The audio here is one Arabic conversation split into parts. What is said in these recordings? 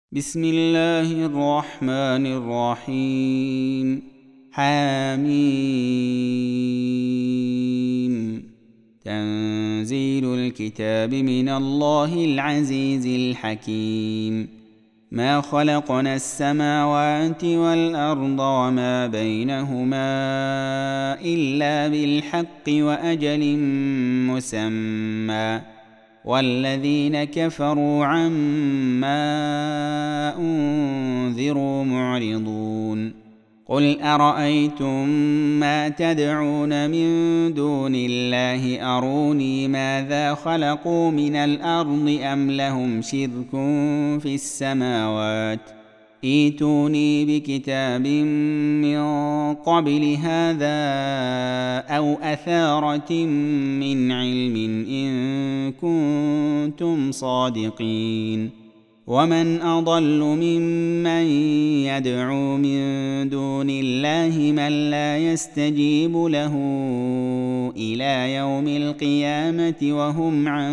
بسم الله الرحمن الرحيم. حميم. تنزيل الكتاب من الله العزيز الحكيم. ما خلقنا السماوات والأرض وما بينهما إلا بالحق وأجل مسمى، والذين كفروا عما أنذروا معرضون. قل أرأيتم ما تدعون من دون الله أروني ماذا خلقوا من الأرض أم لهم شرك في السماوات، ائتوني بكتاب من قبل هذا أو أثارة من علم إن كنتم صادقين. ومن أضل ممن يدعو من دون الله من لا يستجيب له إلى يوم القيامة وهم عن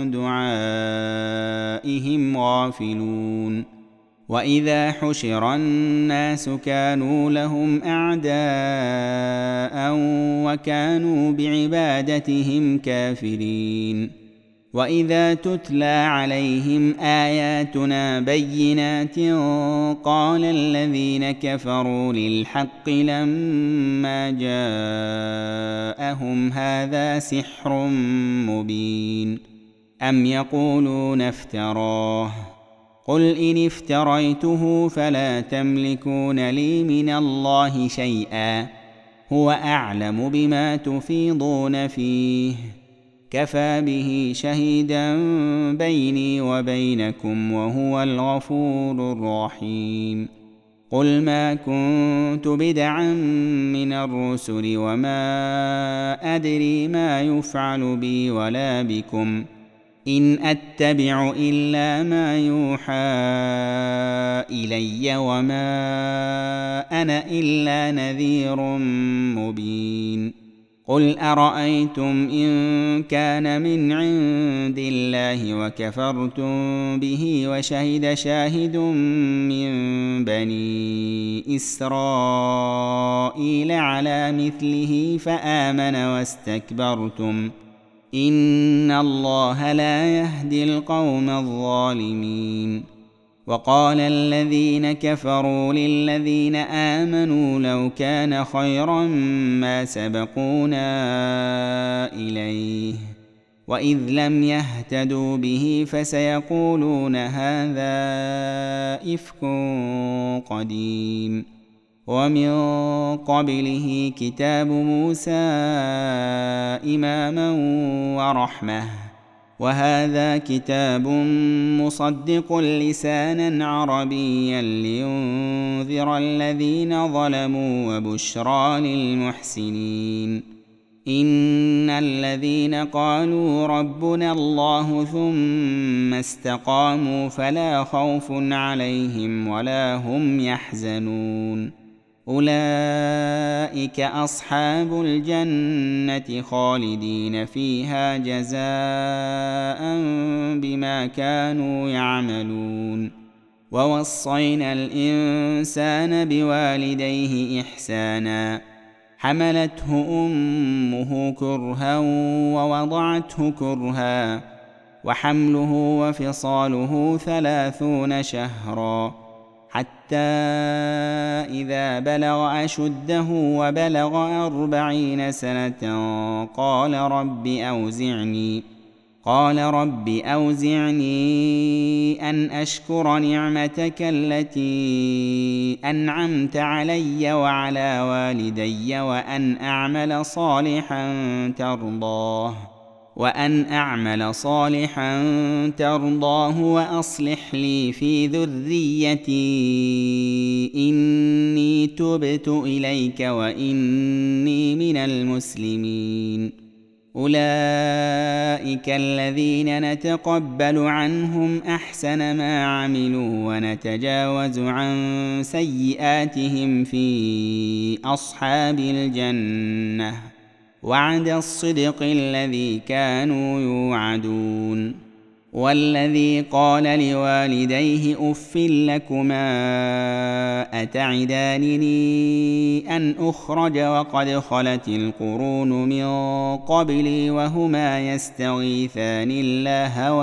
دعائهم غافلون. وإذا حشر الناس كانوا لهم أعداء وكانوا بعبادتهم كافرين. وإذا تتلى عليهم آياتنا بينات قال الذين كفروا للحق لما جاءهم هذا سحر مبين. أم يقولون افتراه، قل إن افتريته فلا تملكون لي من الله شيئا، هو أعلم بما تفيضون فيه، كفى به شهيدا بيني وبينكم وهو الغفور الرحيم. قل ما كنت بدعا من الرسل وما أدري ما يفعل بي ولا بكم، إن أتبع إلا ما يوحى إلي وما أنا إلا نذير مبين. قل أرأيتم إن كان من عند الله وكفرتم به وشهد شاهد من بني إسرائيل على مثله فآمن واستكبرتم، إن الله لا يهدي القوم الظالمين. وقال الذين كفروا للذين آمنوا لو كان خيرا ما سبقونا إليه، وإذ لم يهتدوا به فسيقولون هذا إفك قديم. ومن قبله كتاب موسى إماما ورحمة، وهذا كتاب مصدق لسانا عربيا لينذر الذين ظلموا وبشرى للمحسنين. إن الذين قالوا ربنا الله ثم استقاموا فلا خوف عليهم ولا هم يحزنون. أولئك أصحاب الجنة خالدين فيها جزاء بما كانوا يعملون. ووصينا الإنسان بوالديه إحسانا، حملته أمه كرها ووضعته كرها، وحمله وفصاله 30 شهرا، حتى إذا بلغ أشده وبلغ 40 سنة قال رب أوزعني أن أشكر نعمتك التي أنعمت علي وعلى والدي وأن أعمل صالحا ترضاه وأصلح لي في ذريتي إني تبت إليك وإني من المسلمين. أولئك الذين نتقبل عنهم أحسن ما عملوا ونتجاوز عن سيئاتهم في أصحاب الجنة، وعد الصدق الذي كانوا يوعدون. والذي قال لوالديه أف لكما أتعدانني أن أخرج وقد خلت القرون من قبلي وهما يستغيثان الله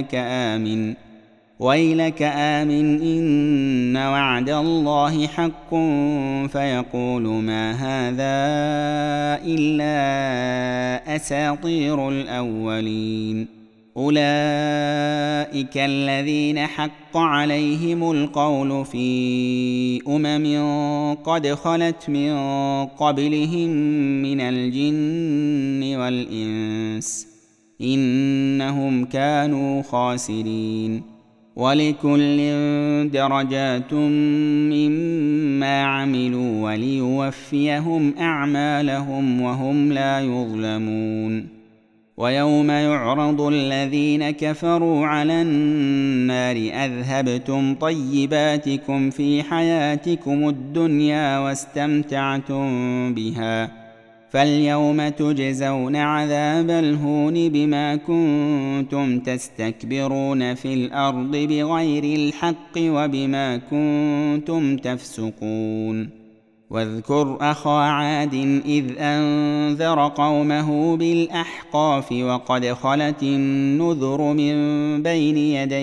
ويلك آمن إن وعد الله حق فيقول ما هذا إلا أساطير الأولين أولئك الذين حق عليهم القول في قد خلت من قبلهم من الجن والإنس إنهم كانوا خاسرين ولكل درجات مما عملوا وليوفيهم أعمالهم وهم لا يظلمون ويوم يعرض الذين كفروا على النار أذهبتم طيباتكم في حياتكم الدنيا واستمتعتم بها فاليوم تجزون عذاب الهون بما كنتم تستكبرون في الأرض بغير الحق وبما كنتم تفسقون واذكر أخا عاد إذ أنذر قومه بالأحقاف وقد خلت النذر من بين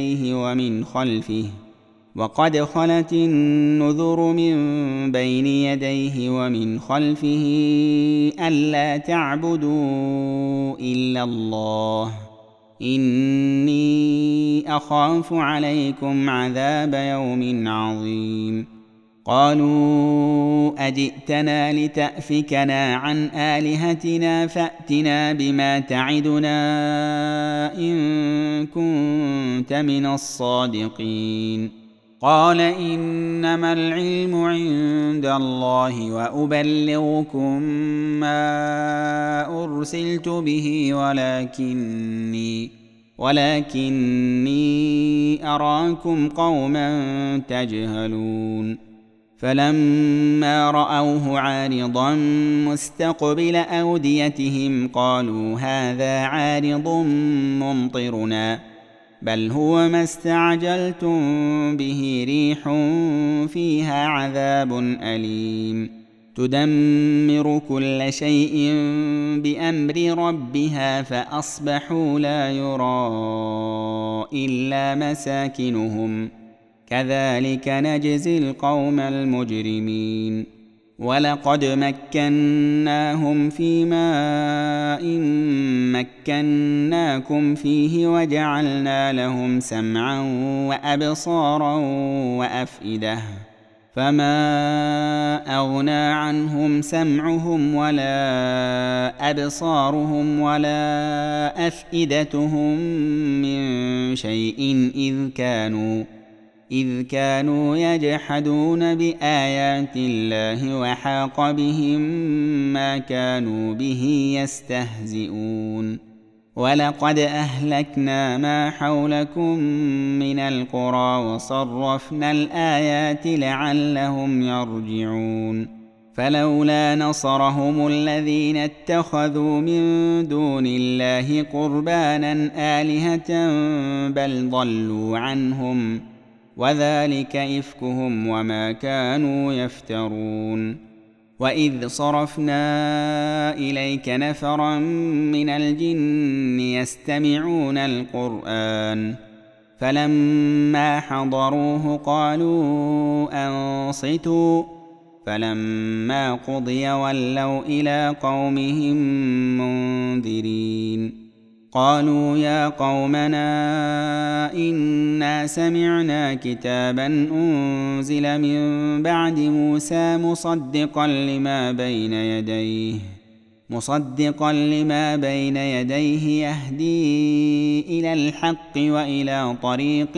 يديه ومن خلفه ألا تعبدوا إلا الله إني أخاف عليكم عذاب يوم عظيم قالوا أجئتنا لتأفكنا عن آلهتنا فأتنا بما تعدنا إن كنت من الصادقين قال إنما العلم عند الله وأبلغكم ما أرسلت به ولكني أراكم قوما تجهلون فلما رأوه عارضا مستقبل أوديتهم قالوا هذا عارض ممطرنا بل هو ما استعجلتم به ريح فيها عذاب أليم تدمر كل شيء بأمر ربها فأصبحوا لا يرى إلا مساكنهم كذلك نجزي القوم المجرمين ولقد مكناهم في ماء مكناكم فيه وجعلنا لهم سمعا وأبصارا وأفئدة فما أغنى عنهم سمعهم ولا أبصارهم ولا أفئدتهم من شيء إذ كانوا يجحدون بآيات الله وحاق بهم ما كانوا به يستهزئون ولقد أهلكنا ما حولكم من القرى وصرفنا الآيات لعلهم يرجعون فلولا نصرهم الذين اتخذوا من دون الله قربانا آلهة بل ضلوا عنهم وذلك إفكهم وما كانوا يفترون وإذ صرفنا إليك نفرا من الجن يستمعون القرآن فلما حضروه قالوا أنصتوا فلما قضي ولوا إلى قومهم منذرين قالوا يا قومنا إنا سمعنا كتابا أنزل من بعد موسى مصدقا لما بين يديه يهدي إلى الحق وإلى طريق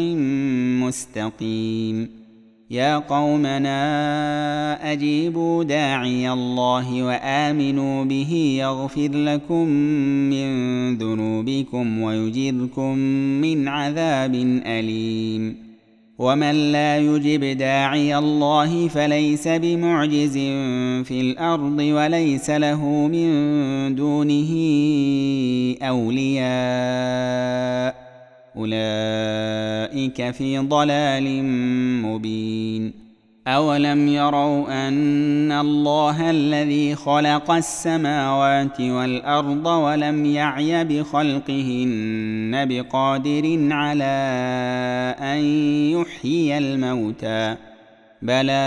مستقيم يا قومنا أجيبوا داعي الله وآمنوا به يغفر لكم من ذنوبكم ويجركم من عذاب أليم ومن لا يجب داعي الله فليس بمعجز في الأرض وليس له من دونه أولياء أولئك في ضلال مبين. أولم يروا أن الله الذي خلق السماوات والأرض ولم يعي بخلقهن بقادر على أن يحيي الموتى بلى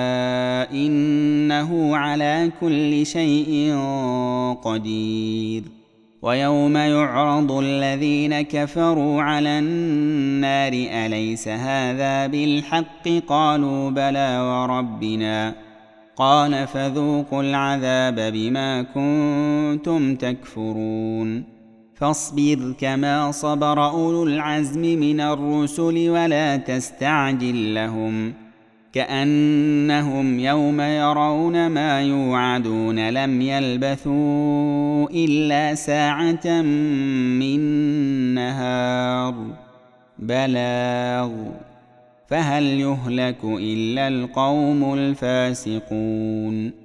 إنه على كل شيء قدير. ويوم يعرض الذين كفروا على النار أليس هذا بالحق قالوا بلى وربنا قال فذوقوا العذاب بما كنتم تكفرون. فاصبر كما صبر أولو العزم من الرسل ولا تستعجل لهم كأنهم يوم يرون ما يوعدون لم يلبثوا إلا ساعة من نهار بلاغ فهل يهلك إلا القوم الفاسقون.